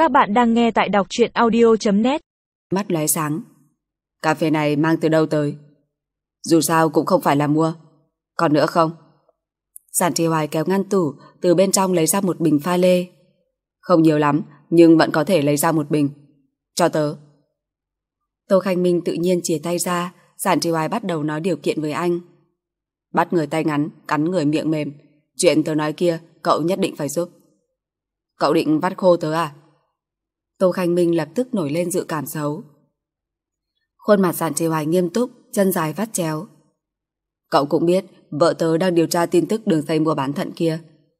Các bạn đang nghe tại đọc truyện audio.net. Mắt lóe sáng. Cà phê này mang từ đâu tới? Dù sao cũng không phải là mua. Còn nữa không? Giản Trì Hoài kéo ngăn tủ, từ bên trong lấy ra một bình pha lê. Không nhiều lắm, nhưng vẫn có thể lấy ra một bình. Cho tớ. Tô Khanh Minh tự nhiên chìa tay ra. Giản Trì Hoài bắt đầu nói điều kiện với anh. Bắt người tay ngắn, cắn người miệng mềm. Chuyện tớ nói kia, cậu nhất định phải giúp. Cậu định vắt khô tớ à? Tô Khanh Minh lập tức nổi lên dự cảm xấu. Khuôn mặt Giản Trì Hoài nghiêm túc, chân dài vắt chéo. Cậu cũng biết vợ tớ đang điều tra tin tức đường dây mua bán thận kia.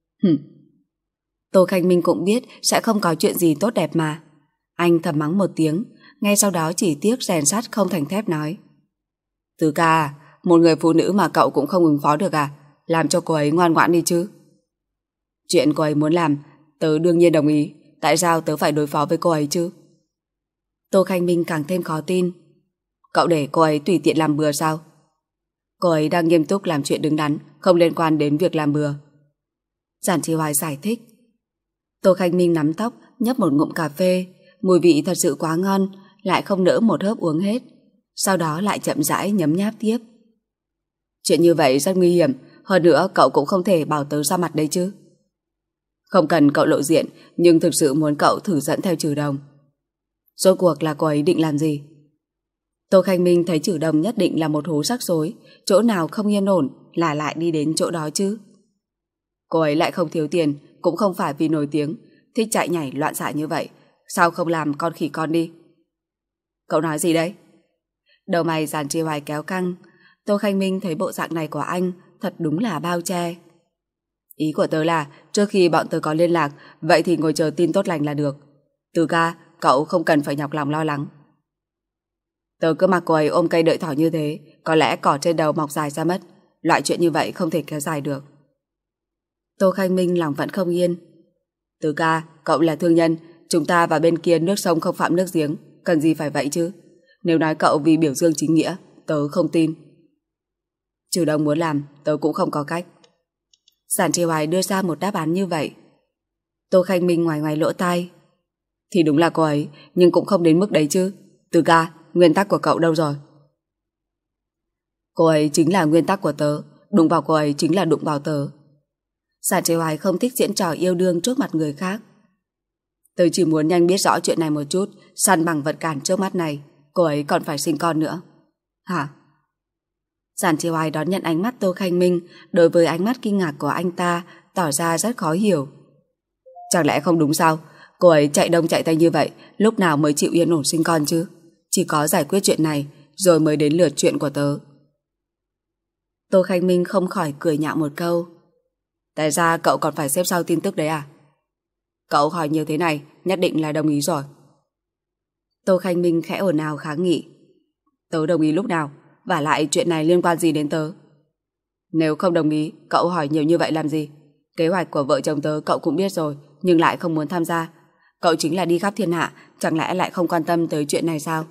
Tô Khanh Minh cũng biết sẽ không có chuyện gì tốt đẹp mà. Anh thầm mắng một tiếng, ngay sau đó chỉ tiếc rèn sắt không thành thép nói. Tứ ca, một người phụ nữ mà cậu cũng không ứng phó được à? Làm cho cô ấy ngoan ngoãn đi chứ. Chuyện cô ấy muốn làm, tớ đương nhiên đồng ý. Tại sao tớ phải đối phó với cô ấy chứ? Tô Khanh Minh càng thêm khó tin. Cậu để cô ấy tùy tiện làm bừa sao? Cô ấy đang nghiêm túc làm chuyện đứng đắn, không liên quan đến việc làm bừa. Giản Trì Hoài giải thích. Tô Khanh Minh nắm tóc, nhấp một ngụm cà phê. Mùi vị thật sự quá ngon, lại không nỡ một hớp uống hết. Sau đó lại chậm rãi nhấm nháp tiếp. Chuyện như vậy rất nguy hiểm. Hơn nữa cậu cũng không thể bảo tớ ra mặt đấy chứ. Không cần cậu lộ diện, nhưng thực sự muốn cậu thử dẫn theo Trừ Đồng. Rốt cuộc là cô ấy định làm gì? Tô Khanh Minh thấy Trừ Đồng nhất định là một hố rắc rối, chỗ nào không yên ổn là lại đi đến chỗ đó chứ. Cô ấy lại không thiếu tiền, cũng không phải vì nổi tiếng, thích chạy nhảy loạn xạ như vậy. Sao không làm con khỉ con đi? Cậu nói gì đấy? Đầu mày Giản Trì Hoài kéo căng. Tô Khanh Minh thấy bộ dạng này của anh thật đúng là bao che. Ý của tớ là trước khi bọn tớ có liên lạc, vậy thì ngồi chờ tin tốt lành là được. Từ ca, cậu không cần phải nhọc lòng lo lắng. Tớ cứ mặc cô ấy ôm cây đợi thỏ như thế, có lẽ cỏ trên đầu mọc dài ra mất. Loại chuyện như vậy không thể kéo dài được. Tô Khanh Minh lòng vẫn không yên. Từ ca, cậu là thương nhân, chúng ta và bên kia nước sông không phạm nước giếng, cần gì phải vậy chứ? Nếu nói cậu vì biểu dương chính nghĩa, tớ không tin. Trừ Đồng muốn làm, tớ cũng không có cách. Giản Trì Hoài đưa ra một đáp án như vậy. Tô Khanh Minh ngoài ngoài lỗ tai. Thì đúng là cô ấy, nhưng cũng không đến mức đấy chứ. Từ ca, nguyên tắc của cậu đâu rồi? Cô ấy chính là nguyên tắc của tớ, đụng vào cô ấy chính là đụng vào tớ. Giản Trì Hoài không thích diễn trò yêu đương trước mặt người khác. Tớ chỉ muốn nhanh biết rõ chuyện này một chút, săn bằng vật cản trước mắt này. Cô ấy còn phải sinh con nữa. Hả? Giản Trì Hoài đón nhận ánh mắt Tô Khanh Minh, đối với ánh mắt kinh ngạc của anh ta tỏ ra rất khó hiểu. Chẳng lẽ không đúng sao? Cô ấy chạy đông chạy tây như vậy, lúc nào mới chịu yên ổn sinh con chứ? Chỉ có giải quyết chuyện này rồi mới đến lượt chuyện của tớ. Tô Khanh Minh không khỏi cười nhạo một câu. Tại ra cậu còn phải xếp sau tin tức đấy à? Cậu hỏi nhiều thế này, nhất định là đồng ý rồi. Tô Khanh Minh khẽ ồn ào kháng nghị. Tớ đồng ý lúc nào? Vả lại chuyện này liên quan gì đến tớ? Nếu không đồng ý, cậu hỏi nhiều như vậy làm gì? Kế hoạch của vợ chồng tớ cậu cũng biết rồi, nhưng lại không muốn tham gia. Cậu chính là đi khắp thiên hạ, chẳng lẽ lại không quan tâm tới chuyện này sao?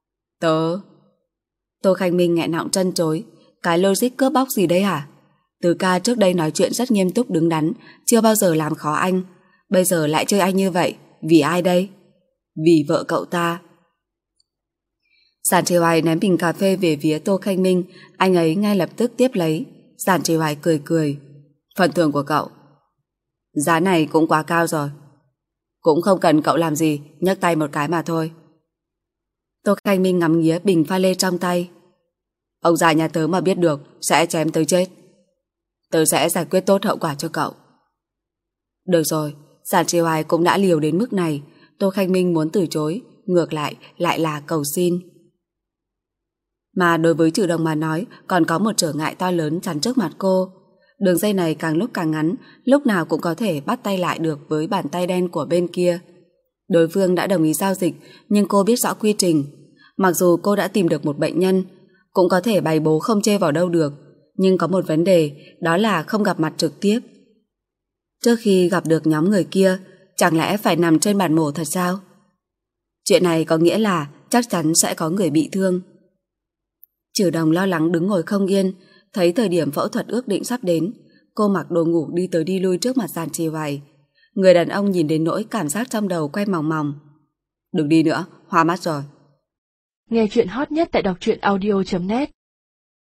Tô Khanh Minh nghẹn họng trân trối. Cái logic cướp bóc gì đây hả? Từ ca trước đây nói chuyện rất nghiêm túc đứng đắn, chưa bao giờ làm khó anh. Bây giờ lại chơi anh như vậy, vì ai đây? Vì vợ cậu ta. Giản Trì Hoài ném bình cà phê về phía Tô Khanh Minh, anh ấy ngay lập tức tiếp lấy. Giản Trì Hoài cười cười. Phần thưởng của cậu. Giá này cũng quá cao rồi. Cũng không cần cậu làm gì, nhấc tay một cái mà thôi. Tô Khanh Minh ngắm nghía bình pha lê trong tay. Ông già nhà tớ mà biết được sẽ chém tớ chết. Tớ sẽ giải quyết tốt hậu quả cho cậu. Được rồi, Giản Trì Hoài cũng đã liều đến mức này. Tô Khanh Minh muốn từ chối, ngược lại là cầu xin. Mà đối với Trừ Đồng mà nói, còn có một trở ngại to lớn chắn trước mặt cô. Đường dây này càng lúc càng ngắn, lúc nào cũng có thể bắt tay lại được với bàn tay đen của bên kia. Đối phương đã đồng ý giao dịch, nhưng cô biết rõ quy trình. Mặc dù cô đã tìm được một bệnh nhân, cũng có thể bày bố không chê vào đâu được, nhưng có một vấn đề, đó là không gặp mặt trực tiếp. Trước khi gặp được nhóm người kia, chẳng lẽ phải nằm trên bàn mổ thật sao? Chuyện này có nghĩa là chắc chắn sẽ có người bị thương. Trừ Đồng lo lắng đứng ngồi không yên, thấy thời điểm phẫu thuật ước định sắp đến, cô mặc đồ ngủ đi tới đi lui trước mặt Giản Trì Hoài. Người đàn ông nhìn đến nỗi cảm giác trong đầu quay mòng mòng. Đừng đi nữa, hoa mắt rồi. Nghe chuyện hot nhất tại đọc truyện audio.net